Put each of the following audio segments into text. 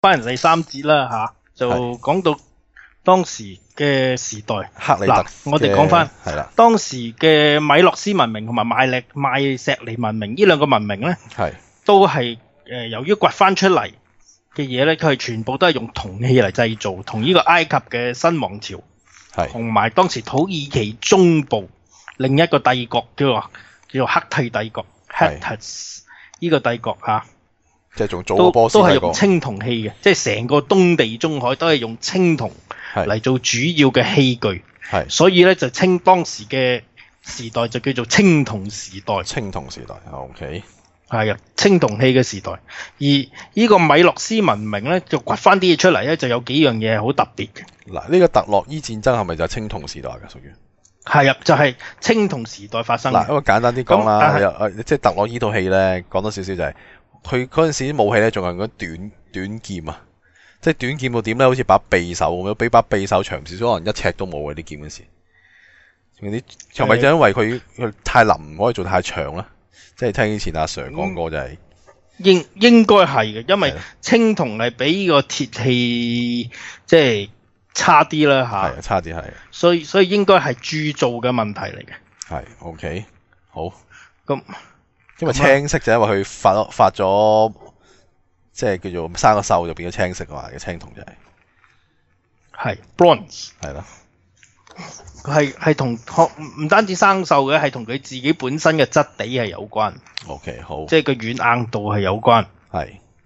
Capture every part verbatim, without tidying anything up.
翻嚟第三節啦吓，就講到當時嘅時代。 克里特嗱，我哋講翻係啦， 當時嘅米諾斯文明同埋邁力邁錫尼文明呢兩個文明咧， 係都係誒、呃、由於掘翻出嚟嘅嘢咧，佢係全部都係用銅器嚟製造，同呢個埃及嘅新王朝， 係同埋當時土耳其中部另一個帝國叫做叫做赫梯帝國 Hittites 呢個帝國嚇。 即係仲早都過波斯都係帝國用青銅器嘅，即係成個東地中海都係用青銅嚟做主要嘅器具， 係所以咧就稱當時嘅時代就叫做青銅時代。 青銅時代 ，OK， 係啊，青銅器嘅時代。而呢個米諾斯文明咧，就掘翻啲嘢出嚟咧，就有幾樣嘢係好特別嘅。 嗱，呢個特洛伊戰爭係咪就係青銅時代嘅屬於？ 係啊，就係青銅時代發生嘅。 嗱，咁啊簡單啲講啦， 咁但又誒即係特洛伊套戲咧，講多少少就係佢嗰陣時啲武器咧，仲係嗰短短劍啊，即係短劍到點咧，好似把匕首咁樣，比把匕首長少少，可能一尺都冇嘅啲劍嗰時。啲係咪就因為佢佢太腍，唔可以做太長啦？即係聽以前阿 Sir 講過就係、 應應該係嘅，因為係青銅係比呢個鐵器即係差啲啦嚇。 係差啲係所以所以應該係鑄造嘅問題嚟嘅。 係 OK 好。 咁因為青色就因為佢發發咗，即係叫做生個銹就變咗青色啊嘛，嘅青銅就係係 bronze 係啦， 係係同唔唔單止生銹嘅，係同佢自己本身嘅質地係有關， OK 好， 即係個軟硬度係有關係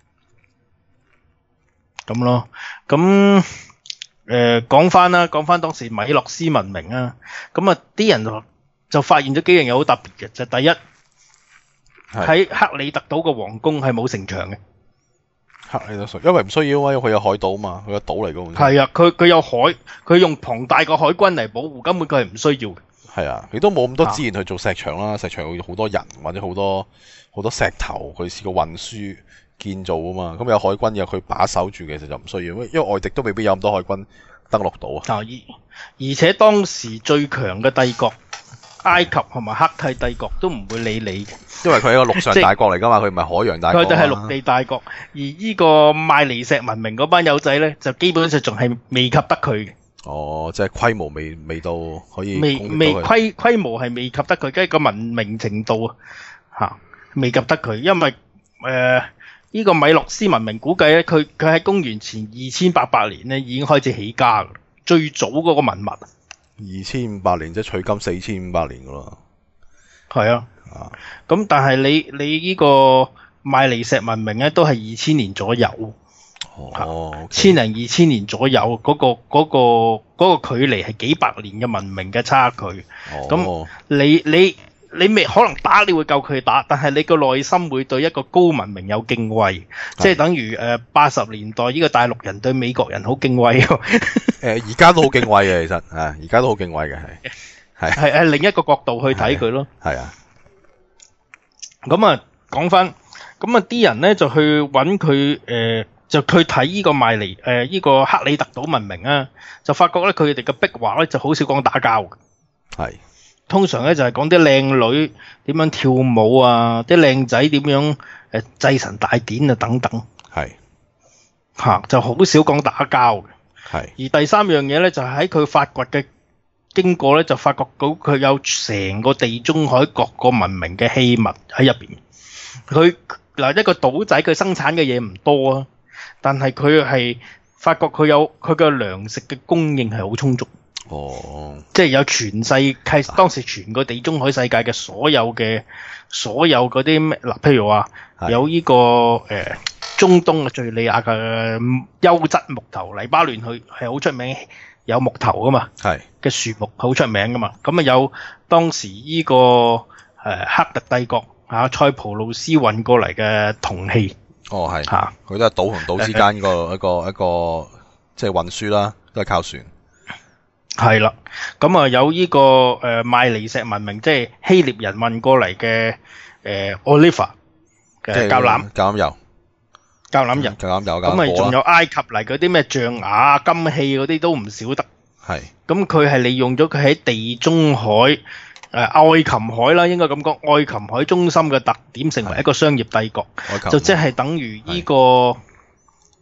咁咯。咁誒講翻啦，講翻當時米諾斯文明啊，咁啊啲人就就發現咗幾樣嘢好特別嘅，就第一。喺克里特島嘅皇宮係冇城牆嘅， 克里特島，因為唔需要啊，因為佢有海島嘛，佢個島嚟嘅。 係啊，佢佢有海，佢用龐大個海軍嚟保護，根本佢係唔需要嘅。 係啊，亦都冇咁多資源去做石牆啦，石牆要好多人或者好多好多石頭，佢試過運輸建造啊嘛。咁有海軍有佢把守住嘅，其實就唔需要，因為外敵都未必有咁多海軍登陸到啊。 而而且當時最強嘅帝國埃及同埋赫梯帝國都唔會理你嘅。 因為佢係一個陸上大國嚟噶嘛，佢唔係海洋大國。 佢哋係陸地大國，而呢個邁尼石文明嗰班友仔咧，就基本上仲係未及得佢嘅。 哦，即係規模未未到可以未未規規模係未及得佢，跟住個文明程度啊嚇未及得佢，因為誒呢、呃呢個米諾斯文明估計咧，佢佢喺公元前二千八百年咧已經開始起家㗎，最早嗰個文物。 二千五百年即係取今四千五百年噶咯。 係啊。 啊， 咁但係你你呢個邁尼石文明咧都係二千年左右， 哦， 千零二千年左右嗰、嗰個嗰、嗰個嗰、嗰個距離係幾百年嘅文明嘅差距。咁、 哦、 你你你未可能打你會夠佢打，但係你個內心會對一個高文明有敬畏，即係等於誒八十年代呢個大陸人對美國人好敬畏。誒而家都好敬畏嘅，其實啊，而家都好敬畏嘅，係係係係另一個角度去睇佢咯。 係啊。 咁啊，講翻，咁啊啲人咧就去揾佢，誒、呃，就去睇呢個邁尼，誒、呃，呢、這個克里特島文明啊，就發覺咧佢哋嘅壁畫咧就好少講打交嘅， 係，通常咧就係講啲靚女點樣跳舞啊，啲靚仔點樣誒祭神大典啊等等， 係， 嚇、啊、就好少講打交嘅， 係。 而第三樣嘢咧就係喺佢發掘嘅經過咧，就發覺到佢有成個地中海各個文明嘅器物喺入邊。佢嗱一個島仔，佢生產嘅嘢唔多啊，但係佢係發覺佢有佢嘅糧食嘅供應係好充足。 哦， 即係有全世界當時全個地中海世界嘅所有嘅所有嗰啲咩嗱，譬如話有呢、這個誒、呃、中東嘅敍利亞嘅優質木頭，黎巴嫩佢係好出名。有木頭噶嘛，係嘅樹木好出名噶嘛，咁啊有當時呢、這個誒赫特帝國嚇塞浦路斯運過嚟嘅銅器， 哦係嚇，佢都係島同島之間個一個一個即係運輸啦，都係靠船。 係啦，咁啊有呢、這個誒邁尼石文明，即係希臘人運過嚟嘅誒 olive 嘅橄欖橄欖油。 橄欖油， 橄欖油， 咁咪仲有埃及嚟嗰啲咩象牙、金器嗰啲都唔少得。係，咁佢係利用咗佢喺地中海誒、呃、愛琴海啦，應該咁講，愛琴海中心嘅特點，成為一個商業帝國，就即係等於呢、這個誒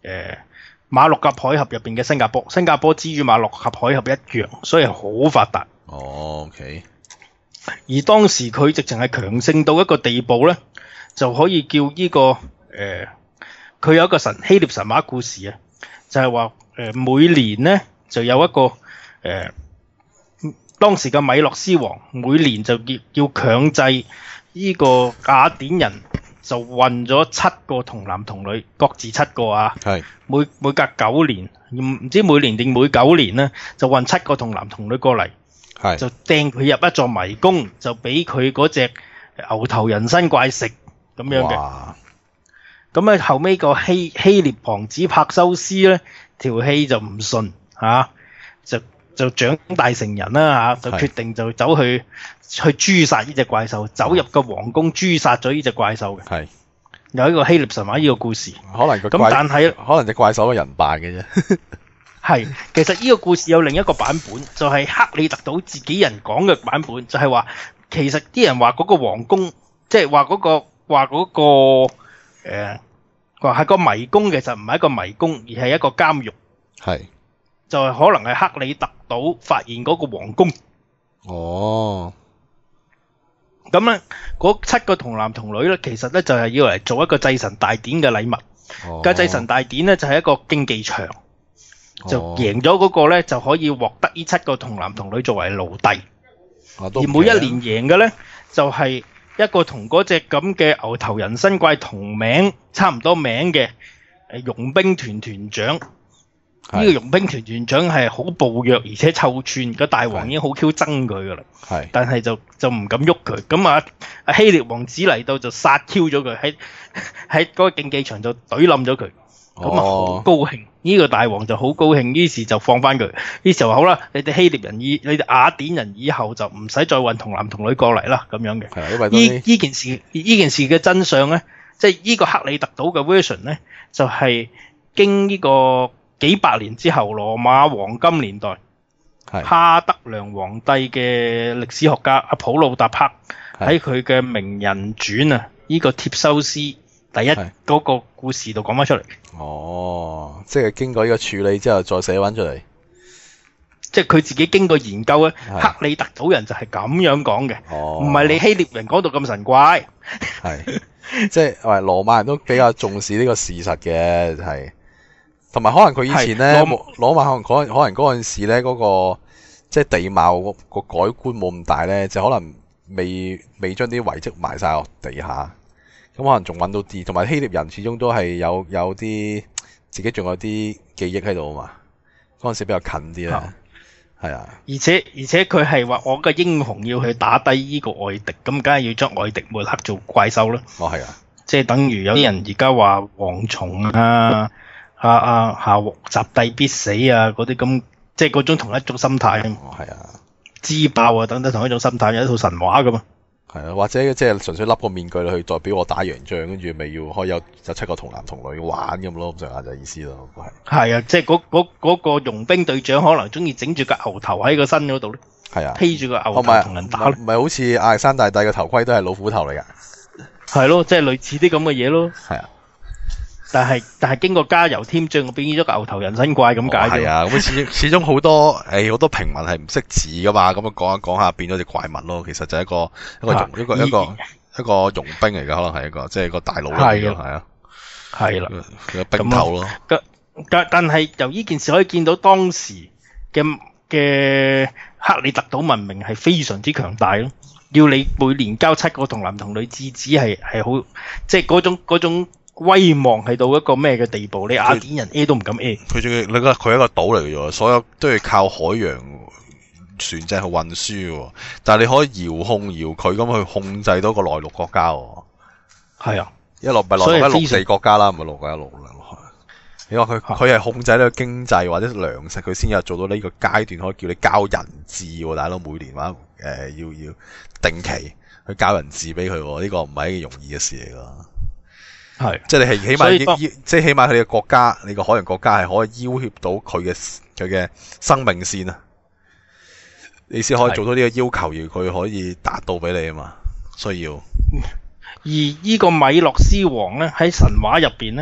誒馬六甲海峽入邊嘅新加坡，新加坡之於馬六甲海峽一樣，所以係好發達。 哦 ，OK。 而當時佢直情係強盛到一個地步咧，就可以叫呢、這個誒，佢、呃、有一個神希臘神話故事啊，就係話誒每年咧就有一個誒、呃、當時嘅米諾斯王每年就要要強制呢個雅典人就運咗七個童男童女，各自七個啊， 係每每隔九年唔唔知每年定每九年咧就運七個童男童女過嚟。就掟佢入一座迷宮，就俾佢嗰隻牛頭人身怪食咁樣嘅。咁咧後尾個希希臘王子柏修斯咧條氣就唔順嚇，就就長大成人啦嚇，就決定就走去去誅殺呢隻怪獸，走入個皇宮誅殺咗呢隻怪獸嘅。係有一個希臘神話呢個故事。 可能個怪， 但係可能隻怪獸係人扮嘅啫。 係，其實呢個故事有另一個版本，就係、是、克里特島自己人講嘅版本，就係、是、話其實啲人話嗰個皇宮，即係話嗰個話嗰、那個誒話係個迷宮，其實唔係一個迷宮，而係一個監獄。係，就係可能係克里特島發現嗰個皇宮。哦，咁咧嗰七個童男童女咧，其實咧就係要嚟做一個祭神大典嘅禮物。哦，個祭神大典咧就係一個競技場。就贏咗嗰個咧，就可以獲得呢七個童男童女作為奴隸。而每一年贏嘅咧，就係、是、一個同嗰隻咁嘅牛頭人身怪同名、差唔多名嘅誒傭兵團團長。呢、這個傭兵團團長係好暴虐而且臭串，個大王已經好 Q 憎佢噶啦。係，但係就就唔敢喐佢。咁啊，阿希臘王子嚟到就殺 Q 咗佢，喺喺嗰個競技場就懟冧咗佢。咁啊好高興，呢、這個大王就好高興，於是就放翻佢。於是話好啦，你哋希臘人以你哋雅典人以後就唔使再運童男童女過嚟啦，咁樣嘅。係，因為呢呢件事呢件事嘅真相咧，即係呢個克里特島嘅 version 咧，就係、是、經呢個幾百年之後，羅馬黃金年代，哈德良皇帝嘅歷史學家阿普魯達克喺佢嘅名人傳啊，呢、這個帖修斯第一嗰個故事度講翻出嚟。 哦，即係經過呢個處理之後再寫翻出嚟， 即係佢自己經過研究咧，克里特島人就係咁樣講嘅，唔係你希臘人講到咁神怪。 係，即係喂羅馬人都比較重視呢個事實嘅，係，同埋可能佢以前咧，羅馬可能可能可能嗰陣時咧嗰個即係地貌個改觀冇咁大咧，就可能未未將啲遺跡埋晒落地下。咁可能仲揾到啲，同埋希臘人始終都係有有啲自己仲有啲記憶喺度啊嘛，嗰陣時比較近啲啦，係啊。而且而且佢係話我嘅英雄要去打低呢個外敵，咁梗係要將外敵抹黑做怪獸啦。哦，係啊，即係等於有啲人而家話蝗蟲啊、啊啊夏皇襲帝必死啊嗰啲咁，即係嗰種同一種心態。哦，係啊，自爆啊等等同一種心態，有一套神話噶嘛。 係啊，或者即係純粹笠個面具去代表我打贏仗，跟住咪要可以有有七個童男童女玩咁咯，咁上下就意思咯，係。係啊，即係嗰嗰嗰個傭兵隊長可能中意整住個牛頭喺個身嗰度咧。係啊，披住個牛頭同人打。唔係好似亞歷山大帝嘅頭盔都係老虎頭嚟噶。係咯，即係類似啲咁嘅嘢咯。係啊。但係但係經過加油添醬，變咗個牛頭人身怪咁解啫。係啊，咁始始終好多誒好多平民係唔識字噶嘛，咁啊講一講下變咗隻怪物咯。其實就係一個一個傭一個一個一個傭兵嚟噶，可能係一個即係個大佬嚟嘅，係啊，係啦，佢個兵頭咯。但但係由呢件事可以見到當時嘅嘅克里特島文明係非常之強大咯。要你每年交七個童男童女之子係係好，即係嗰種嗰種。威望係到一個咩嘅地步？你雅典人 A 都唔敢 A。佢仲要你覺得佢係一個島嚟嘅啫，所有都要靠海洋船隻去運輸。但係你可以遙控遙距咁去控制到個內陸國家。係啊，一落咪落喺陸地國家啦，唔係落喺陸陸。你話佢佢係控制呢個經濟或者糧食，佢先有做到呢個階段，可以叫你交人質。大佬每年話誒、呃、要要定期去交人質俾佢，呢、這個唔係一件容易嘅事嚟噶。係，即係你係起碼，即係起碼佢哋嘅國家，你個海洋國家係可以要挾到佢嘅佢嘅生命線啊！你先可以做到呢個要求，而佢可以達到俾你啊嘛，需要。而呢個米諾斯王咧喺神話入邊咧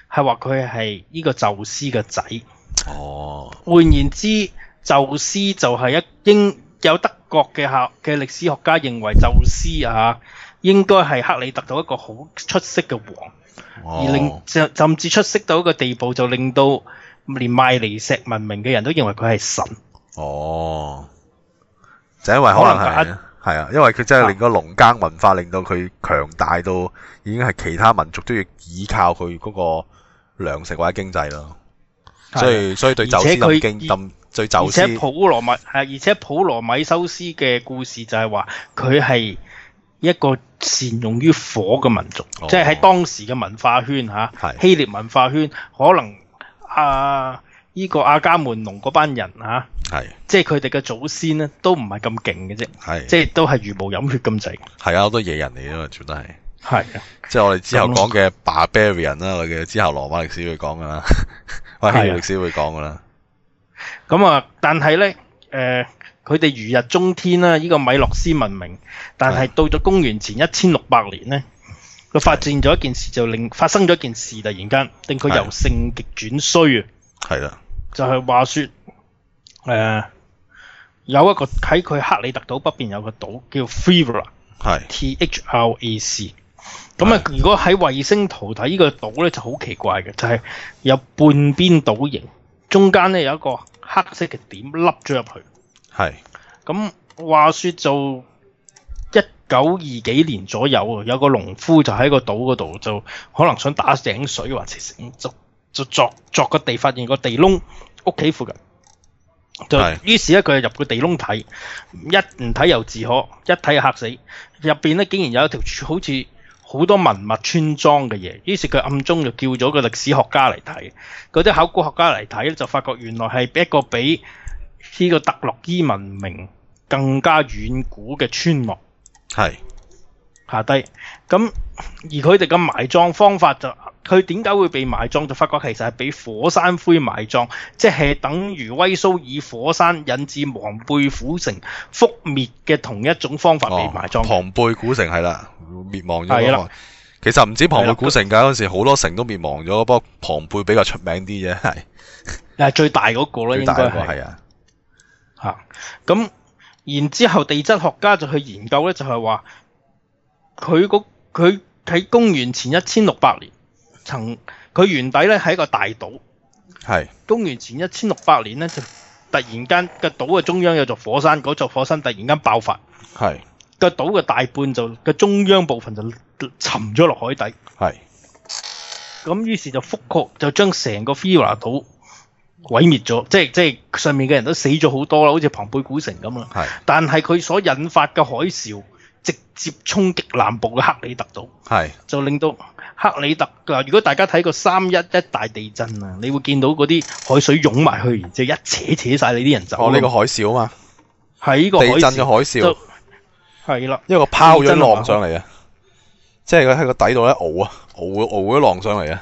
係話佢係呢個宙斯嘅仔。 哦， 換言之，宙斯就係一應有德國嘅學嘅歷史學家認為宙斯啊應該係克里特島一個好出色嘅王， 哦、 而令甚至出色到一個地步，就令到連邁尼石文明嘅人都認為佢係神。 哦，就因為可能係係啊，因為佢真係令個農耕文化令到佢強大到已經係其他民族都要依靠佢嗰個糧食或者經濟咯。所以所以對宙斯咁驚咁對宙斯， 而且普羅米係，而且普羅米修斯嘅故事就係話佢係一個善用於火嘅民族， 哦、 即係喺當時嘅文化圈嚇，希臘文化圈可能啊呢、這個阿伽門農嗰班人嚇，即係佢哋嘅祖先咧都唔係咁勁嘅啫，即係都係茹毛飲血咁滯。係啊，好多野人嚟㗎嘛，全都係。 係啊， 即係我哋之後講嘅 barbarian 啦，我哋之後羅馬歷史會講噶啦，或者希臘歷史會講噶啦。 咁啊，但係咧，誒，佢哋如日中天啦，呢、這個米諾斯文明，但係到咗公元前一千六百年咧，佢發現咗一件事，就令發生咗一件事，突然間令佢由盛極轉衰啊。係啦，就係、是、話說，誒、呃，有一個喺佢克里特島北邊有個島叫 Thrace，係 T H R A C。咁啊，如果喺衛星圖睇呢個島咧，就好奇怪嘅，就係、是、有半邊島形，中間咧有一個黑色嘅點凹咗入去。係。咁話說就一九二幾年左右啊，有個農夫就喺個島嗰度，就可能想打井水或者成就就鑿鑿個地，發現個地窿屋企附近。就於是咧，佢就入個地窿睇，一唔睇又自可，一睇就嚇死。入邊咧竟然有一條好似好多文物村莊嘅嘢，於是佢暗中就叫咗個歷史學家嚟睇。嗰啲考古學家嚟睇咧，就發覺原來係一個比呢個特洛伊文明更加遠古嘅村落。係下低咁，而佢哋嘅埋葬方法就，佢點解會被埋葬？就發覺其實係俾火山灰埋葬，即係等於威蘇爾火山引致龐貝古城覆滅嘅同一種方法被埋葬。 龐貝古城係啦，滅亡咗。係啦，其實唔止龐貝古城㗎，嗰陣時好多城都滅亡咗，不過龐貝比較出名啲啫，係。係最大嗰個啦，應該係。係啊。嚇！咁然之後，地質學家就去研究咧，就係話佢嗰佢喺公元前一千六百年。曾佢原底咧係一個大島，係公元前一千六百年咧就突然間個島嘅中央有座火山，嗰座火山突然間爆發，係個島嘅大半就個中央部分就沉咗落海底，係咁於是就覆蓋就將成個菲亞島毀滅咗，即係即係上面嘅人都死咗好多啦，好似龐貝古城咁啦，係但係佢所引發嘅海嘯直接衝擊南部嘅克里特島，係就令到克里特嗱，如果大家睇過三一一大地震啊，你會見到嗰啲海水湧埋去，然之後一扯扯晒你啲人走。哦，呢、這個海嘯啊嘛，係呢個地震嘅海嘯，係啦，因為個拋咗浪上嚟啊，即係佢喺個底度咧熬啊，熬熬咗浪上嚟啊，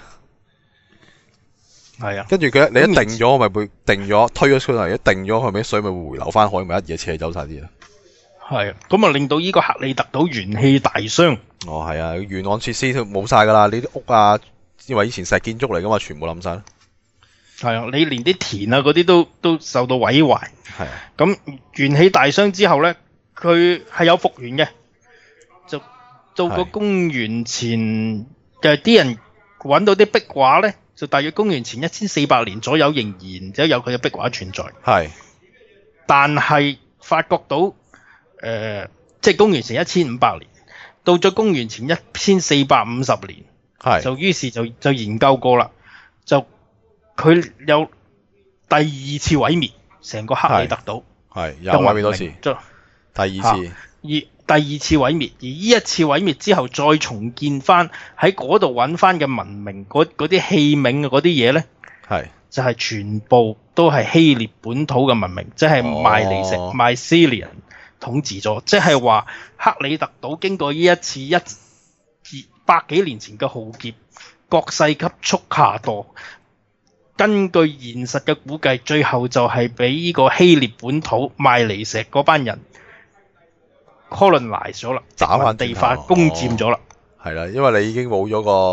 係啊，跟住佢你一定咗，咪會定咗推咗出嚟，一定咗佢咪啲水咪會回流翻海，咪一嘢扯走晒啲啊。係啊，咁啊令到呢個克里特島元氣大傷。哦，係啊，沿岸設施都冇晒噶啦，你啲屋啊，因為以前石建築嚟噶嘛，全部冧晒。係啊，你連啲田啊嗰啲都都受到毀壞。係啊，咁元氣大傷之後咧，佢係有復原嘅，就到個公元前嘅啲人揾到啲壁畫咧，就大約公元前一千四百年左右，仍然就有佢嘅壁畫存在。係，但係發覺到。誒、呃，即係公元前一千五百年，到咗公元前一千四百五十年，係就於是就就研究過啦，就佢有第二次毀滅成個克里特島，係又毀滅多次，第二次，而第二次毀滅，而呢一次毀滅之後再重建翻喺嗰度揾翻嘅文明，嗰啲器皿啊嗰啲嘢咧，係就係、是、全部都係希臘本土嘅文明，即係邁尼石 Mycelium。統治咗，即係話克里特島經過呢一次一二百幾年前嘅浩劫，國勢急速下墮。根據現實嘅估計，最後就係俾呢個希臘本土邁尼石嗰班人 colonize 咗啦，殖民地化攻佔咗啦。係啦，因為你已經冇咗個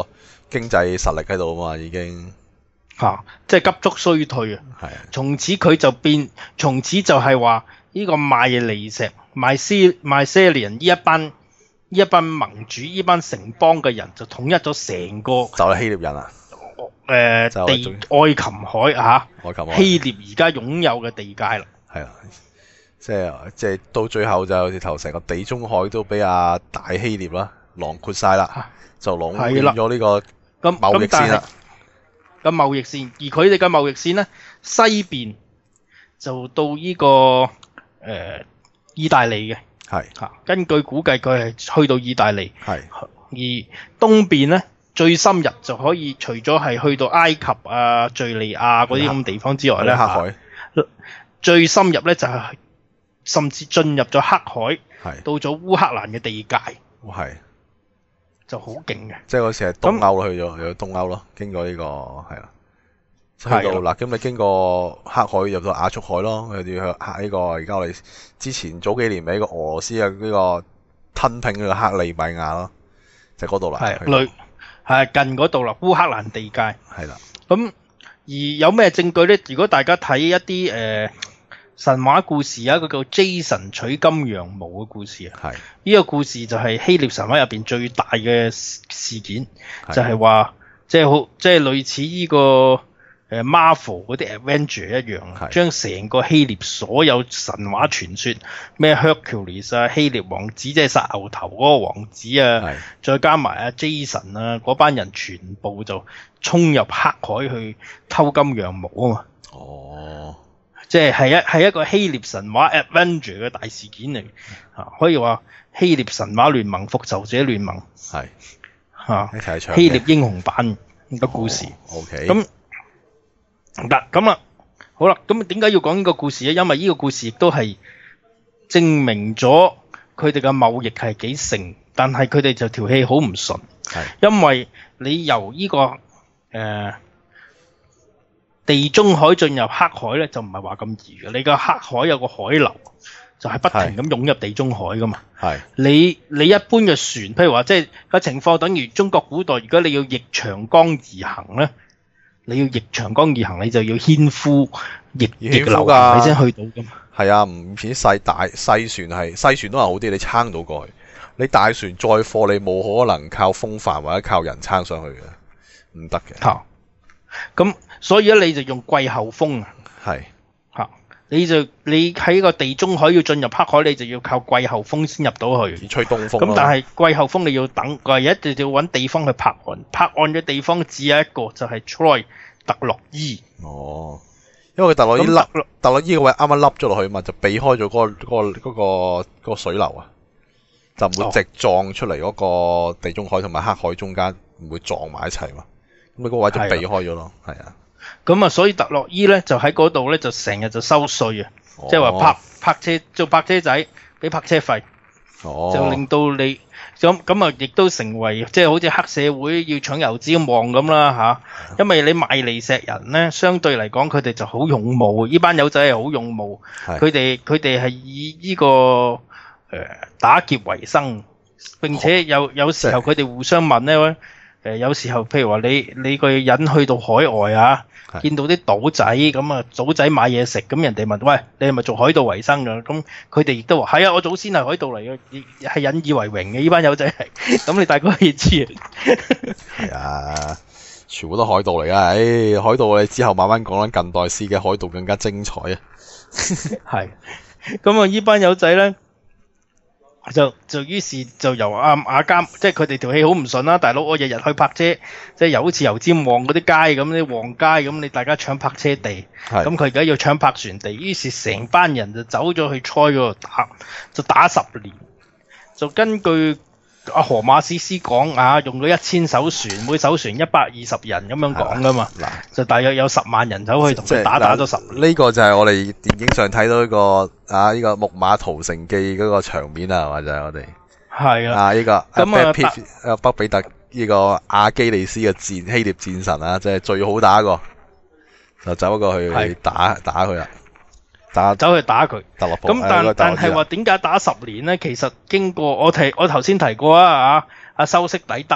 經濟實力喺度啊嘛，已經嚇、啊，即係急速衰退啊！ 係啊， 從此佢就變，從此就係話呢個麥尼石、麥斯、麥西連呢一班呢一班盟主、呢班城邦嘅人就統一咗成個就係希臘人啊， 誒、呃、 就地愛琴海嚇， 愛琴海希臘而家擁有嘅地界啦。 係啊，即係即係到最後就直頭成個地中海都俾阿大希臘啦囊括晒啦，就壟斷咗呢個貿易線啦。 咁貿易線，而佢哋嘅貿易線咧，西邊就到呢、這個誒、呃、意大利嘅， 係嚇。根據估計，佢係去到意大利， 係。 而東邊咧最深入就可以除咗係去到埃及啊、敍利亞嗰啲咁地方之外咧， 黑海最深入咧就係、是、甚至進入咗黑海， 係到咗烏克蘭嘅地界， 係。 就好勁嘅， 即係嗰時係東歐咯，去咗去咗東歐咯，經過呢、這個係啦，去到嗱，咁你經過黑海入到亞速海咯，佢哋去黑呢個而家我哋之前早幾年俾個俄羅斯嘅呢個吞併呢個克里米亞咯，就嗰度啦， 係類係近嗰度啦，烏克蘭地界係啦。 咁而有咩證據咧？如果大家睇一啲誒、呃、神話故事，有一個叫 Jason 取金羊毛嘅故事啊。係呢個故事就係希臘神話入邊最大嘅事件，就係話即係好即係類似呢、這個誒、呃、Marvel 嗰啲 Avenger 一樣，將成個希臘所有神話傳說咩 Hercules 啊、希臘王子即係殺牛頭嗰個王子啊，再加埋阿 Jason 啊嗰班人全部就衝入黑海去偷金羊毛啊嘛。哦。即係係一係一個希臘神話 Avenger 嘅大事件嚟，嚇可以話希臘神話聯盟、復仇者聯盟係嚇希臘英雄版嘅故事。 哦、OK。 咁嗱咁啊，好啦，咁點解要講呢個故事咧？因為呢個故事亦都係證明咗佢哋嘅貿易係幾盛，但係佢哋就條氣好唔順。係因為你由呢、這個誒。呃地中海進入黑海咧，就唔係話咁易嘅。你個黑海有個海流，就係、是、不停咁湧入地中海噶嘛。係你你一般嘅船，譬如話即係個情況，等於中國古代，如果你要逆長江而行咧，你要逆長江而行，你就要牽夫逆逆流你先去到噶嘛。係啊，唔似細大細船係細船都係好啲，你撐到過去。你大船載貨，你冇可能靠風帆或者靠人撐上去嘅，唔得嘅。嚇、啊！咁所以咧，你就用季候風啊，係嚇，你就你喺個地中海要進入黑海，你就要靠季候風先入到去，吹東風。咁但係季候風你要等，唯一就要揾地方去泊岸，泊岸嘅地方只有一個，就係 Troy 特洛伊。哦，因為佢特洛伊凹特洛伊個位啱啱凹咗落去嘛，就避開咗嗰、嗰個嗰、嗰個嗰、嗰個嗰個水流啊，就唔會直撞出嚟嗰個地中海同埋黑海中間，唔會撞埋一齊嘛。咁你個位就避開咗咯，係啊。咁啊，所以特洛伊咧就喺嗰度咧就成日就收稅啊，即係話泊泊車做泊車仔俾泊車費，哦、就令到你咁咁啊，亦都成為即係、就是、好似黑社會要搶油尖旺咁啦嚇。因為你麥尼石人咧，相對嚟講佢哋就好勇武，呢班友仔係好勇武，佢哋佢哋係以呢、這個誒、呃、打劫為生，並且有有時候佢哋互相問咧。誒、呃、有時候，譬如話你你個人去到海外啊，見到啲島仔咁啊，島仔買嘢食，咁人哋問：喂，你係咪做海盜為生㗎？咁佢哋亦都話：係啊，我祖先係海盜嚟嘅，係引以為榮嘅。呢班友仔係，咁你大概可以知啊。係啊，全部都海盜嚟㗎。誒、哎，海盜你之後慢慢講緊近代史嘅海盜更加精彩啊。係，咁啊，呢班友仔咧。就就於是就由阿阿監，即係佢哋條氣好唔順啦。大佬，我日日去泊車，即係又好似油尖旺嗰啲街咁，啲旺街咁，你大家搶泊車地，咁佢而家要搶泊船地，於是成班人就走咗去塞嗰度打，就打十年。就根據阿荷馬史詩講啊，用咗一千艘船，每艘船一百二十人咁樣講噶嘛，就大約有十萬人走去同佢打打咗十年。呢、這個就係我哋電影上睇到一個啊呢、這個木馬屠城記嗰個場面啊，係嘛，就係我哋係啊呢、這個咁啊北比特呢個阿基里斯嘅戰希臘戰神啊，即、就、係、是、最好打個，就走過去打打佢啦。走去打佢，咁但但係話點解打十年咧？其實經過我提我頭先提過啊，阿修昔底德啊，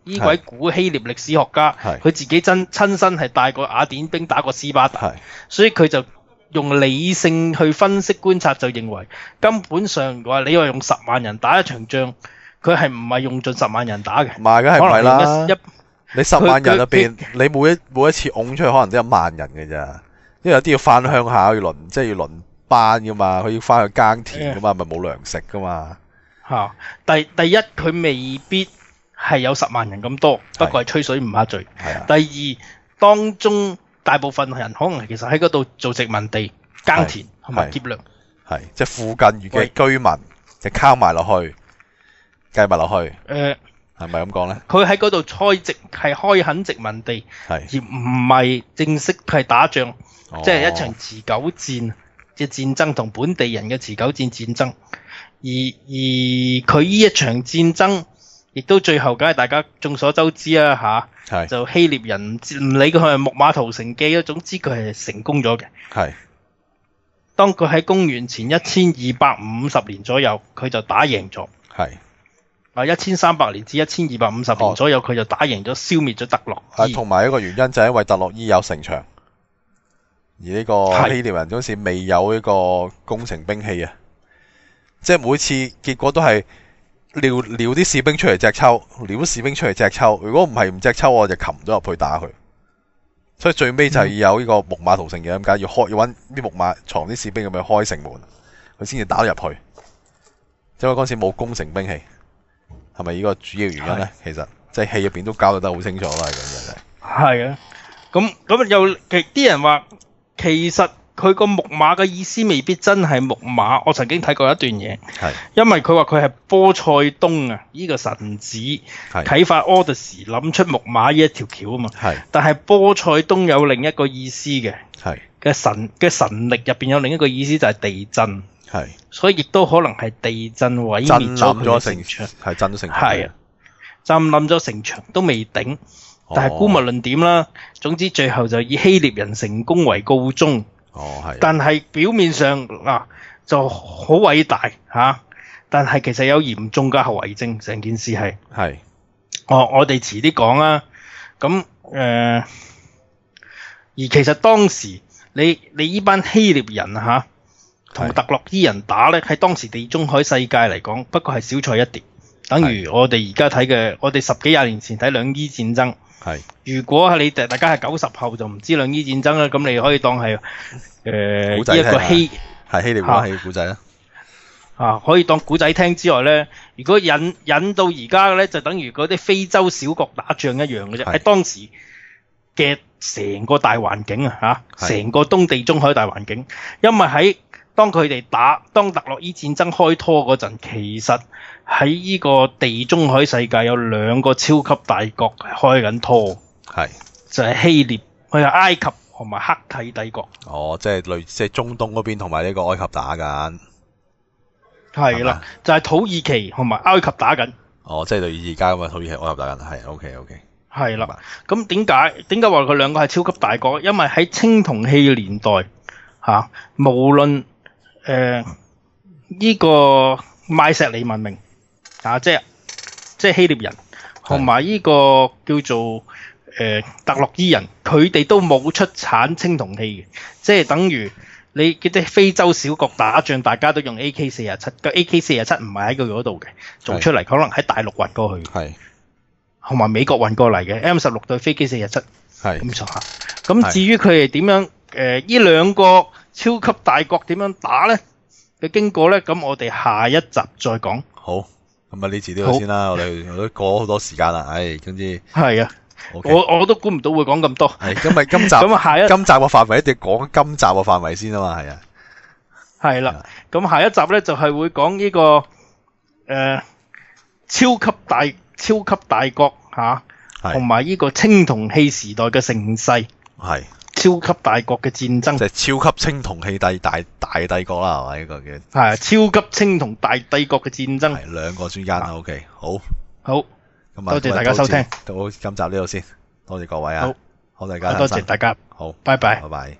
呢位古希臘歷史學家，佢自己真親身係帶過雅典兵打過斯巴達，所以佢就用理性去分析觀察，就認為根本上嘅話，你話用十萬人打一場仗，佢係唔係用盡十萬人打嘅？ 唔係，梗係唔係啦。你十萬人入邊，你每一每一次拱出去，可能都有萬人嘅咋。因為有啲要翻鄉下，要輪即係要輪班噶嘛，佢要翻去耕田噶嘛，咪冇糧食噶嘛。嚇！ 第第一，佢未必係有十萬人咁多，不過係吹水唔下罪。第二，當中大部分人可能其實喺嗰度做殖民地耕田同埋劫糧。 係即係附近嘅居民就靠埋落去，計埋落去。誒係咪咁講咧？ 佢喺嗰度開殖係開墾殖民地，而唔係正式係打仗，哦、即係一場持久戰嘅戰爭，同本地人嘅持久戰戰爭。而而佢呢一場戰爭，亦都最後梗係大家眾所周知啊嚇，就希臘人唔理佢係木馬屠城記，總之佢係成功咗嘅。係。當佢喺公元前一千二百五十年左右，佢就打贏咗。係。啊，一千三百年至一千二百五十年左右，佢、哦、就打贏咗，消滅咗特洛伊。 同埋一個原因就係因為特洛伊有城牆，而呢個希臘人嗰時未有呢個攻城兵器啊，即係每次結果都係撩撩啲士兵出嚟隻抽，撩啲士兵出嚟隻抽。如果唔係唔隻抽，我就擒咗入去打佢。所以最尾就係有呢個木馬屠城嘅，咁解要開要揾啲木馬藏啲士兵咁樣開城門，佢先至打入去。因為嗰時冇攻城兵器。係咪呢個主要原因咧？其實即係戲入邊都交代得好清楚啦，咁樣就係啊，咁咁又其啲人話，其實佢個木馬嘅意思未必真係木馬。我曾經睇過一段嘢，係因為佢話佢係波塞冬啊，呢、這個神子啟發 Odyssey 諗出木馬呢一條橋啊嘛。係，但係波塞冬有另一個意思嘅，係嘅神嘅神力入邊有另一個意思就係地震。係，所以亦都可能係地震毀滅咗佢嘅城牆，係震咗城牆，係啊，震冧咗城牆都未頂，但係姑勿論點啦，總之最後就以希臘人成功為告終。哦，係。但係表面上啊就好偉大嚇、啊，但係其實有嚴重嘅後遺症，成件事係。係。哦，我哋遲啲講啦。咁誒、呃，而其實當時你你呢班希臘人嚇。啊同特洛伊人打咧，喺當時地中海世界嚟講，不過係小菜一碟。等於我哋而家睇嘅，我哋十幾廿年前睇兩伊戰爭。係。如果係你哋大家係九十後就唔知兩伊戰爭啦，咁你可以當係誒一個希係希臘話係古仔啦。啊，可以當古仔聽之外咧，如果引引到而家嘅咧，就等於嗰啲非洲小國打仗一樣嘅啫。喺當時嘅成個大環境啊，嚇，成個東地中海大環境，因為喺當佢哋打，當特洛伊戰爭開拖嗰陣，其實喺呢個地中海世界有兩個超級大國開緊拖，係就係、是、希臘，佢係埃及同埋赫梯帝國。哦，即係類即係中東嗰邊同埋呢個埃及打緊，係啦，就係、是、土耳其同埋埃及打緊。哦，即係類似而家咁啊，土耳其埃及打緊，係 OK OK。係啦，咁點解點解話佢兩個係超級大國？因為喺青銅器年代嚇、啊，無論誒、呃，呢、這個邁錫尼文明啊，即係即係希臘人，同埋呢個叫做誒、呃、特洛伊人，佢哋都冇出產青銅器嘅，即係等於你嗰啲非洲小國打仗，大家都用 A K 四十七，個 A K 四十七唔係喺佢嗰度嘅，做出嚟可能喺大陸運過去，係同埋美國運過嚟嘅 M 十六對飛機四十七，係咁上下。咁至於佢哋點樣誒？呢兩個超級大國點樣打咧嘅經過咧？咁我哋下一集再講。好，咁啊呢次呢度先啦，我哋我都過咗好多時間啦，唉，總之係啊， okay. 我我都估唔到會講咁多。係，今日今集咁下一今集嘅範圍一定講今集嘅範圍先啊嘛，係啊，係啦。咁下一集咧就係、是、會講呢、這個誒、呃、超級大超級大國吓，同埋呢個青銅器時代嘅盛世，係。超級大國嘅戰爭，即係超級青銅器帝大大帝國啦，係咪呢個嘅？係超級青銅大帝國嘅戰爭，係兩個專家啦。OK，好，好，咁啊，多謝大家收聽，到今集呢度先，多謝各位啊，好，好大家，多謝大家，好，拜拜，拜拜。